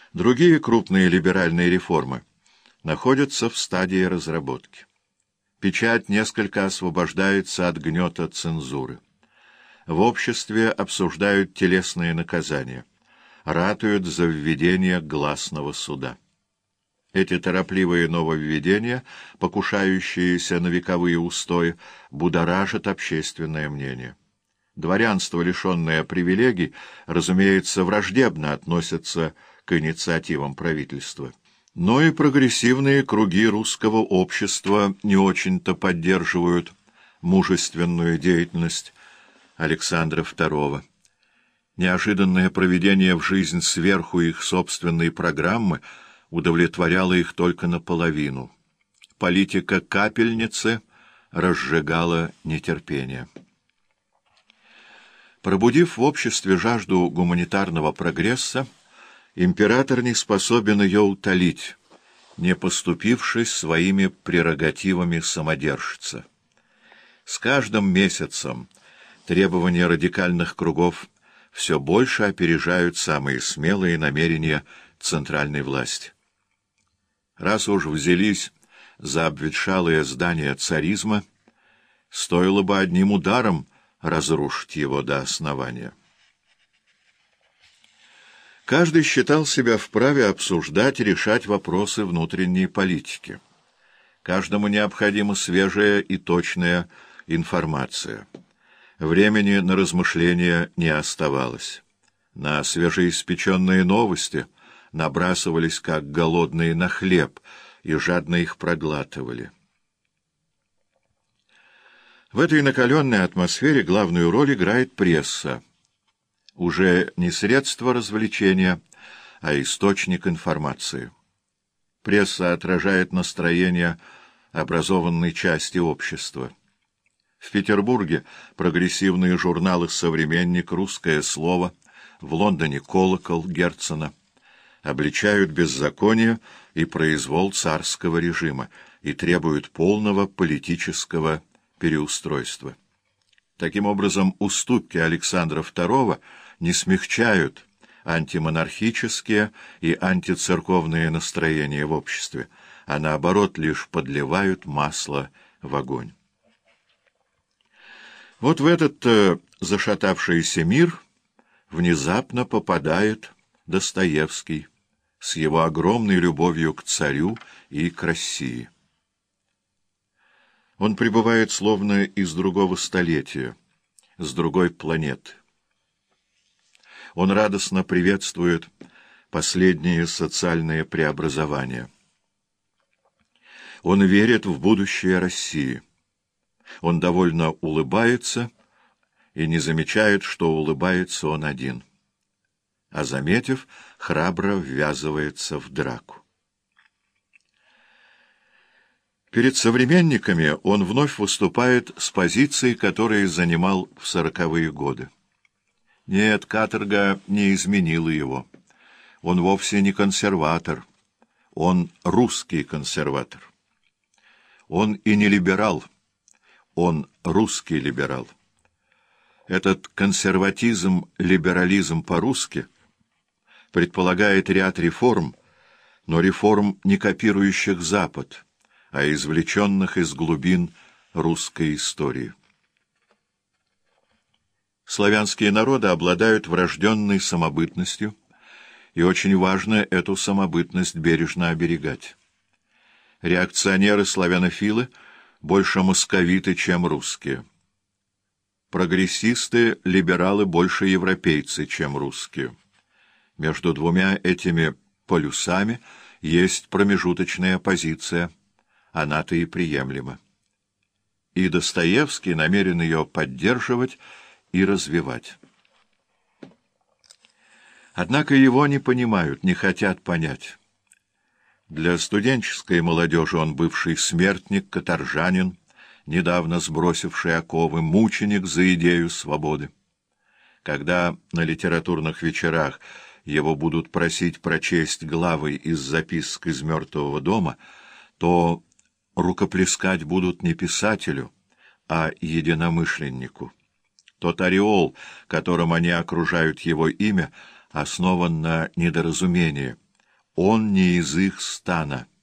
Другие крупные либеральные реформы находятся в стадии разработки. Печать несколько освобождается от гнета цензуры. В обществе обсуждают телесные наказания, ратуют за введение гласного суда. Эти торопливые нововведения, покушающиеся на вековые устои, будоражат общественное мнение. Дворянство, лишенное привилегий, разумеется, враждебно относится к инициативам правительства. Но и прогрессивные круги русского общества не очень-то поддерживают мужественную деятельность Александра II. Неожиданное проведение в жизнь сверху их собственной программы удовлетворяло их только наполовину. Политика капельницы разжигала нетерпение. Пробудив в обществе жажду гуманитарного прогресса, император не способен ее утолить, не поступившись своими прерогативами самодержца. С каждым месяцем требования радикальных кругов все больше опережают самые смелые намерения центральной власти. Раз уж взялись за обветшалое здание царизма, стоило бы одним ударом разрушить его до основания. Каждый считал себя вправе обсуждать и решать вопросы внутренней политики. Каждому необходима свежая и точная информация. Времени на размышления не оставалось. На свежеиспеченные новости набрасывались, как голодные на хлеб, и жадно их проглатывали. В этой накаленной атмосфере главную роль играет пресса. Уже не средство развлечения, а источник информации. Пресса отражает настроение образованной части общества. В Петербурге прогрессивные журналы «Современник», «Русское слово», в Лондоне «Колокол» Герцена обличают беззаконие и произвол царского режима и требуют полного политического переустройства. Таким образом, уступки Александра II не смягчают антимонархические и антицерковные настроения в обществе, а наоборот лишь подливают масло в огонь. Вот в этот зашатавшийся мир внезапно попадает Достоевский с его огромной любовью к царю и к России. Он пребывает словно из другого столетия, с другой планеты. Он радостно приветствует последние социальные преобразования. Он верит в будущее России. Он довольно улыбается и не замечает, что улыбается он один. А заметив, храбро ввязывается в драку. Перед современниками он вновь выступает с позицией, которые занимал в 40-е годы. Нет, каторга не изменила его. Он вовсе не консерватор. Он русский консерватор. Он и не либерал. Он русский либерал. Этот консерватизм-либерализм по-русски предполагает ряд реформ, но реформ, не копирующих Запад, а извлеченных из глубин русской истории. Славянские народы обладают врожденной самобытностью, и очень важно эту самобытность бережно оберегать. Реакционеры-славянофилы больше московиты, чем русские. Прогрессисты, либералы больше европейцы, чем русские. Между двумя этими полюсами есть промежуточная позиция, она-то и приемлема. И Достоевский намерен ее поддерживать и развивать. Однако его не понимают, не хотят понять. Для студенческой молодежи он бывший смертник, каторжанин, недавно сбросивший оковы, мученик за идею свободы. Когда на литературных вечерах его будут просить прочесть главы из записок из «Мертвого дома», то рукоплескать будут не писателю, а единомышленнику. Тот ореол, которым они окружают его имя, основан на недоразумении, он не из их стана.